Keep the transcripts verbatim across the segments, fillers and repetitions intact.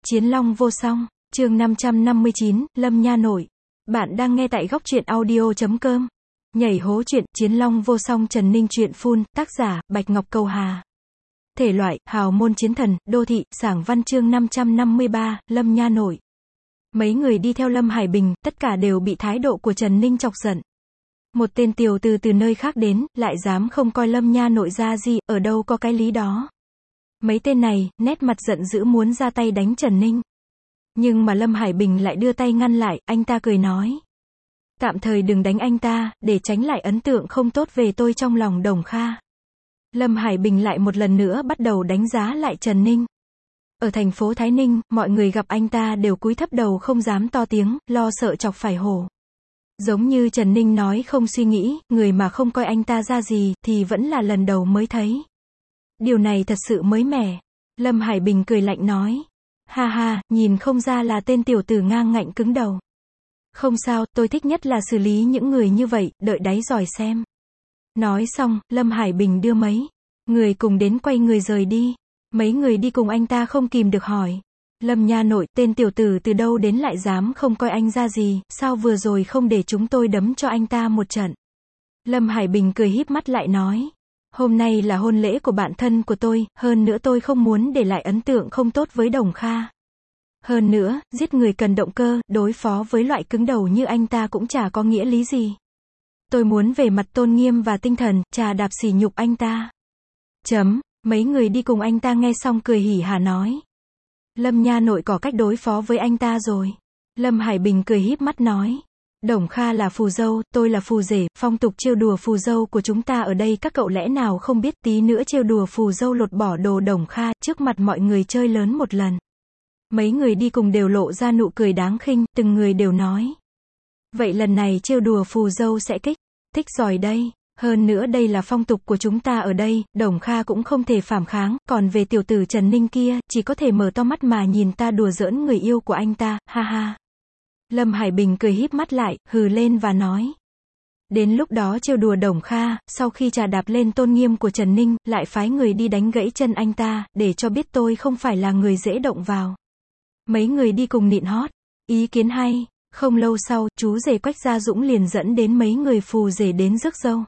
Chiến Long vô song, chương năm trăm năm mươi chín, Lâm Nha Nội. Bạn đang nghe tại góc truyện audio chấm com. Nhảy hố truyện, Chiến Long vô song Trần Ninh truyện full, tác giả, Bạch Ngọc Cầu Hà. Thể loại, hào môn chiến thần, đô thị, sảng văn chương năm trăm năm mươi ba, Lâm Nha Nội. Mấy người đi theo Lâm Hải Bình, tất cả đều bị thái độ của Trần Ninh chọc giận. Một tên tiểu từ từ nơi khác đến, lại dám không coi Lâm Nha Nội ra gì, ở đâu có cái lý đó. Mấy tên này, nét mặt giận dữ muốn ra tay đánh Trần Ninh. Nhưng mà Lâm Hải Bình lại đưa tay ngăn lại, anh ta cười nói. Tạm thời đừng đánh anh ta, để tránh lại ấn tượng không tốt về tôi trong lòng Đồng Kha. Lâm Hải Bình lại một lần nữa bắt đầu đánh giá lại Trần Ninh. Ở thành phố Thái Ninh, mọi người gặp anh ta đều cúi thấp đầu không dám to tiếng, lo sợ chọc phải hổ. Giống như Trần Ninh nói không suy nghĩ, người mà không coi anh ta ra gì, thì vẫn là lần đầu mới thấy. Điều này thật sự mới mẻ. Lâm Hải Bình cười lạnh nói. Ha ha, nhìn không ra là tên tiểu tử ngang ngạnh cứng đầu. Không sao, tôi thích nhất là xử lý những người như vậy, đợi đáy giỏi xem. Nói xong, Lâm Hải Bình đưa mấy người cùng đến quay người rời đi. Mấy người đi cùng anh ta không kìm được hỏi. Lâm Nha Nội, tên tiểu tử từ đâu đến lại dám không coi anh ra gì, sao vừa rồi không để chúng tôi đấm cho anh ta một trận. Lâm Hải Bình cười híp mắt lại nói. Hôm nay là hôn lễ của bạn thân của tôi, hơn nữa tôi không muốn để lại ấn tượng không tốt với Đồng Kha. Hơn nữa, giết người cần động cơ, đối phó với loại cứng đầu như anh ta cũng chả có nghĩa lý gì. Tôi muốn về mặt tôn nghiêm và tinh thần, chà đạp sỉ nhục anh ta. Chấm, mấy người đi cùng anh ta nghe xong cười hỉ hả nói. Lâm Nha Nội có cách đối phó với anh ta rồi. Lâm Hải Bình cười híp mắt nói. Đồng Kha là phù dâu, tôi là phù rể, phong tục trêu đùa phù dâu của chúng ta ở đây các cậu lẽ nào không biết, tí nữa trêu đùa phù dâu lột bỏ đồ Đồng Kha, trước mặt mọi người chơi lớn một lần. Mấy người đi cùng đều lộ ra nụ cười đáng khinh, từng người đều nói. Vậy lần này trêu đùa phù dâu sẽ kích, thích giỏi đây, hơn nữa đây là phong tục của chúng ta ở đây, Đồng Kha cũng không thể phản kháng, còn về tiểu tử Trần Ninh kia, chỉ có thể mở to mắt mà nhìn ta đùa giỡn người yêu của anh ta, ha ha. Lâm Hải Bình cười híp mắt lại, hừ lên và nói. Đến lúc đó trêu đùa Đồng Kha, sau khi trà đạp lên tôn nghiêm của Trần Ninh, lại phái người đi đánh gãy chân anh ta, để cho biết tôi không phải là người dễ động vào. Mấy người đi cùng nịn hót. Ý kiến hay. Không lâu sau, chú rể Quách Gia Dũng liền dẫn đến mấy người phù rể đến rước dâu.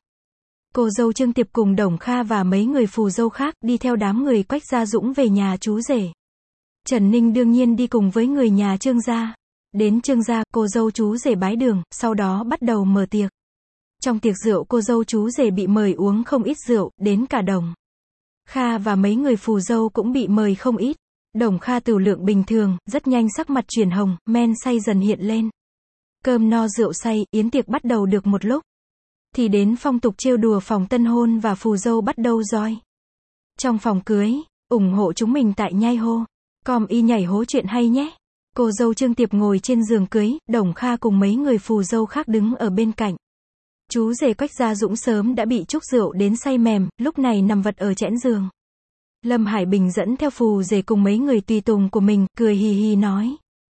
Cô dâu Trương Tiệp cùng Đồng Kha và mấy người phù dâu khác đi theo đám người Quách Gia Dũng về nhà chú rể. Trần Ninh đương nhiên đi cùng với người nhà Trương gia. Đến Trương gia, cô dâu chú rể bái đường, sau đó bắt đầu mở tiệc. Trong tiệc rượu cô dâu chú rể bị mời uống không ít rượu, đến cả Đồng Kha và mấy người phù dâu cũng bị mời không ít. Đồng Kha tửu lượng bình thường, rất nhanh sắc mặt chuyển hồng, men say dần hiện lên. Cơm no rượu say, yến tiệc bắt đầu được một lúc. Thì đến phong tục trêu đùa phòng tân hôn và phù dâu bắt đầu roi. Trong phòng cưới, ủng hộ chúng mình tại nhai hô. Com y nhảy hố chuyện hay nhé. Cô dâu Trương Tiệp ngồi trên giường cưới, Đồng Kha cùng mấy người phù dâu khác đứng ở bên cạnh. Chú rể Quách Gia Dũng sớm đã bị trúc rượu đến say mềm, lúc này nằm vật ở chẽn giường. Lâm Hải Bình dẫn theo phù rể cùng mấy người tùy tùng của mình, cười hì hì nói.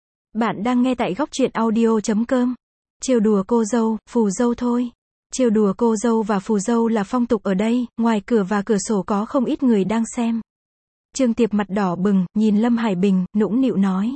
Bạn đang nghe tại góc truyện audio chấm com. Trêu đùa cô dâu, phù dâu thôi. Trêu đùa cô dâu và phù dâu là phong tục ở đây, ngoài cửa và cửa sổ có không ít người đang xem. Trương Tiệp mặt đỏ bừng, nhìn Lâm Hải Bình, nũng nịu nói.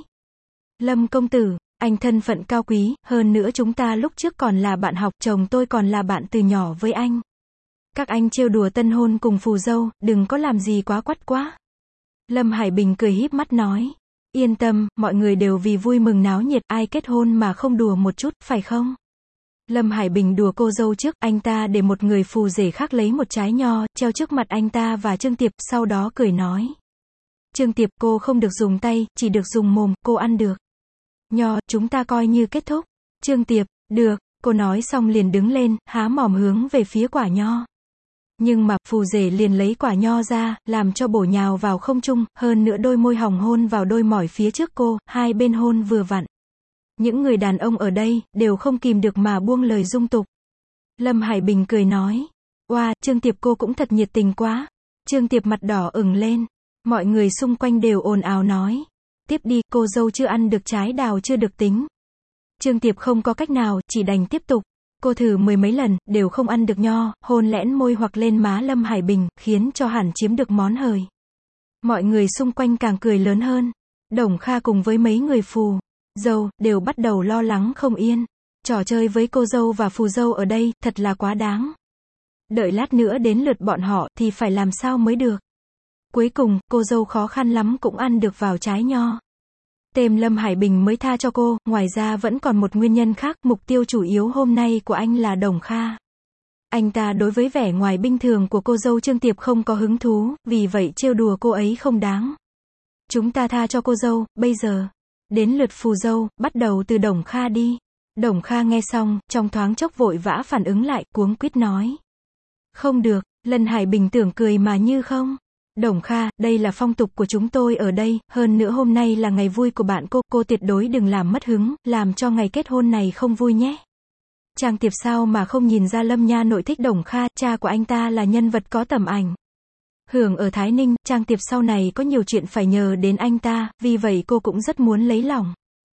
Lâm công tử, anh thân phận cao quý, hơn nữa chúng ta lúc trước còn là bạn học, chồng tôi còn là bạn từ nhỏ với anh. Các anh trêu đùa tân hôn cùng phù dâu, đừng có làm gì quá quắt quá. Lâm Hải Bình cười híp mắt nói. Yên tâm, mọi người đều vì vui mừng náo nhiệt, ai kết hôn mà không đùa một chút, phải không? Lâm Hải Bình đùa cô dâu trước, anh ta để một người phù rể khác lấy một trái nho, treo trước mặt anh ta và Trương Tiệp, sau đó cười nói. Trương Tiệp, cô không được dùng tay, chỉ được dùng mồm, cô ăn được. Nho, chúng ta coi như kết thúc. Trương Tiệp, được, cô nói xong liền đứng lên, há mồm hướng về phía quả nho. Nhưng mà, phù rể liền lấy quả nho ra, làm cho bổ nhào vào không trung, hơn nữa đôi môi hồng hôn vào đôi mỏi phía trước cô, hai bên hôn vừa vặn. Những người đàn ông ở đây, đều không kìm được mà buông lời dung tục. Lâm Hải Bình cười nói. Oa, Trương Tiệp cô cũng thật nhiệt tình quá. Trương Tiệp mặt đỏ ửng lên. Mọi người xung quanh đều ồn ào nói. Tiếp đi, cô dâu chưa ăn được trái đào chưa được tính. Trương Tiệp không có cách nào, chỉ đành tiếp tục. Cô thử mười mấy lần, đều không ăn được nho, hôn lẽn môi hoặc lên má Lâm Hải Bình, khiến cho hẳn chiếm được món hời. Mọi người xung quanh càng cười lớn hơn. Đồng Kha cùng với mấy người phù dâu đều bắt đầu lo lắng không yên. Trò chơi với cô dâu và phù dâu ở đây, thật là quá đáng. Đợi lát nữa đến lượt bọn họ thì phải làm sao mới được. Cuối cùng, cô dâu khó khăn lắm cũng ăn được vào trái nho. Tên Lâm Hải Bình mới tha cho cô, ngoài ra vẫn còn một nguyên nhân khác, mục tiêu chủ yếu hôm nay của anh là Đồng Kha. Anh ta đối với vẻ ngoài bình thường của cô dâu Trương Tiệp không có hứng thú, vì vậy trêu đùa cô ấy không đáng. Chúng ta tha cho cô dâu, bây giờ đến lượt phù dâu, bắt đầu từ Đồng Kha đi. Đồng Kha nghe xong, trong thoáng chốc vội vã phản ứng lại, cuống quýt nói. Không được, Lâm Hải Bình tưởng cười mà như không. Đồng Kha, đây là phong tục của chúng tôi ở đây, hơn nữa hôm nay là ngày vui của bạn cô, cô tuyệt đối đừng làm mất hứng, làm cho ngày kết hôn này không vui nhé. Trang Tiệp sao mà không nhìn ra Lâm nha nội thích Đồng Kha, cha của anh ta là nhân vật có tầm ảnh hưởng ở Thái Ninh, Trang Tiệp sau này có nhiều chuyện phải nhờ đến anh ta, vì vậy cô cũng rất muốn lấy lòng.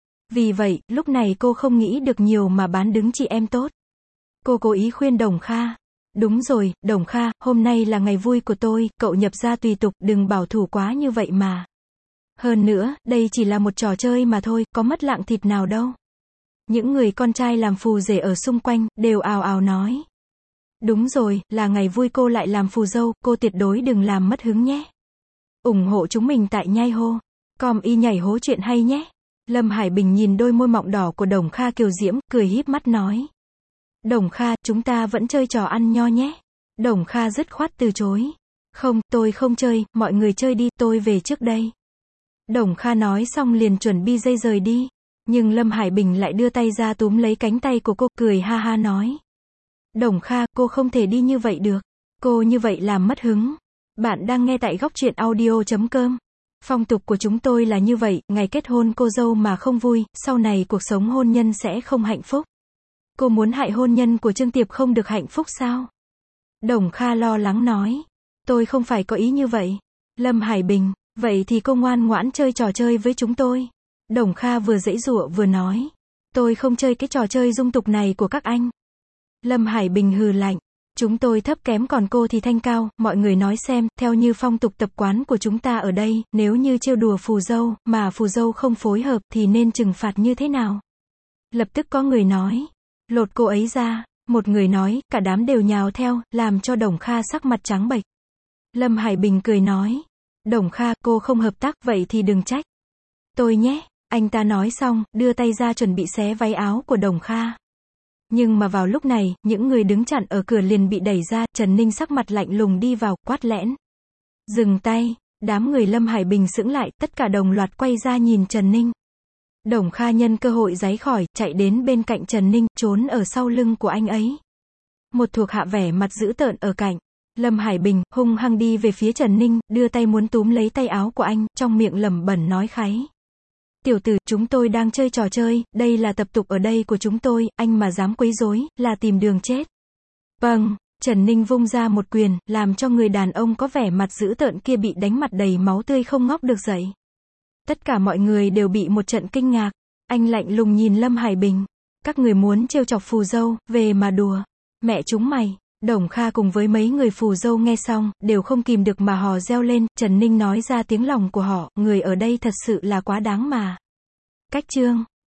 Vì vậy, lúc này cô không nghĩ được nhiều mà bán đứng chị em tốt. Cô cố ý khuyên Đồng Kha. Đúng rồi, Đồng Kha, hôm nay là ngày vui của tôi, cậu nhập gia tùy tục, đừng bảo thủ quá như vậy mà. Hơn nữa, đây chỉ là một trò chơi mà thôi, có mất lạng thịt nào đâu. Những người con trai làm phù rể ở xung quanh, đều ào ào nói. Đúng rồi, là ngày vui cô lại làm phù dâu, cô tuyệt đối đừng làm mất hứng nhé. ủng hộ chúng mình tại nhai hô. Com y nhảy hố chuyện hay nhé. Lâm Hải Bình nhìn đôi môi mọng đỏ của Đồng Kha kiều diễm, cười híp mắt nói. Đồng Kha, chúng ta vẫn chơi trò ăn nho nhé. Đồng Kha dứt khoát từ chối. Không, tôi không chơi, mọi người chơi đi, tôi về trước đây. Đồng Kha nói xong liền chuẩn bị dây rời đi. Nhưng Lâm Hải Bình lại đưa tay ra túm lấy cánh tay của cô, cười ha ha nói. Đồng Kha, cô không thể đi như vậy được. Cô như vậy làm mất hứng. Bạn đang nghe tại góc truyện audio chấm com. Phong tục của chúng tôi là như vậy, ngày kết hôn cô dâu mà không vui, sau này cuộc sống hôn nhân sẽ không hạnh phúc. Cô muốn hại hôn nhân của Trương Tiệp không được hạnh phúc sao? Đồng Kha lo lắng nói. Tôi không phải có ý như vậy. Lâm Hải Bình, vậy thì cô ngoan ngoãn chơi trò chơi với chúng tôi. Đồng Kha vừa giãy giụa vừa nói. Tôi không chơi cái trò chơi dung tục này của các anh. Lâm Hải Bình hừ lạnh. Chúng tôi thấp kém còn cô thì thanh cao, mọi người nói xem, theo như phong tục tập quán của chúng ta ở đây, nếu như trêu đùa phù dâu, mà phù dâu không phối hợp thì nên trừng phạt như thế nào? Lập tức có người nói. Lột cô ấy ra. Một người nói, cả đám đều nhào theo, làm cho Đồng Kha sắc mặt trắng bệch. Lâm Hải Bình cười nói. Đồng Kha, cô không hợp tác, vậy thì đừng trách tôi nhé. Anh ta nói xong, đưa tay ra chuẩn bị xé váy áo của Đồng Kha. Nhưng mà vào lúc này, những người đứng chặn ở cửa liền bị đẩy ra, Trần Ninh sắc mặt lạnh lùng đi vào, quát lẽn. Dừng tay, đám người Lâm Hải Bình sững lại, tất cả đồng loạt quay ra nhìn Trần Ninh. Đồng Kha nhân cơ hội giãy khỏi, chạy đến bên cạnh Trần Ninh, trốn ở sau lưng của anh ấy. Một thuộc hạ vẻ mặt dữ tợn ở cạnh. Lâm Hải Bình, hung hăng đi về phía Trần Ninh, đưa tay muốn túm lấy tay áo của anh, trong miệng lẩm bẩm nói kháy. Tiểu tử, chúng tôi đang chơi trò chơi, đây là tập tục ở đây của chúng tôi, anh mà dám quấy rối, là tìm đường chết. Vâng, Trần Ninh vung ra một quyền, làm cho người đàn ông có vẻ mặt dữ tợn kia bị đánh mặt đầy máu tươi không ngóc được dậy. Tất cả mọi người đều bị một trận kinh ngạc. Anh lạnh lùng nhìn Lâm Hải Bình. Các người muốn trêu chọc phù dâu, về mà đùa. Mẹ chúng mày. Đồng Kha cùng với mấy người phù dâu nghe xong, đều không kìm được mà hò reo lên. Trần Ninh nói ra tiếng lòng của họ, người ở đây thật sự là quá đáng mà. Cách chương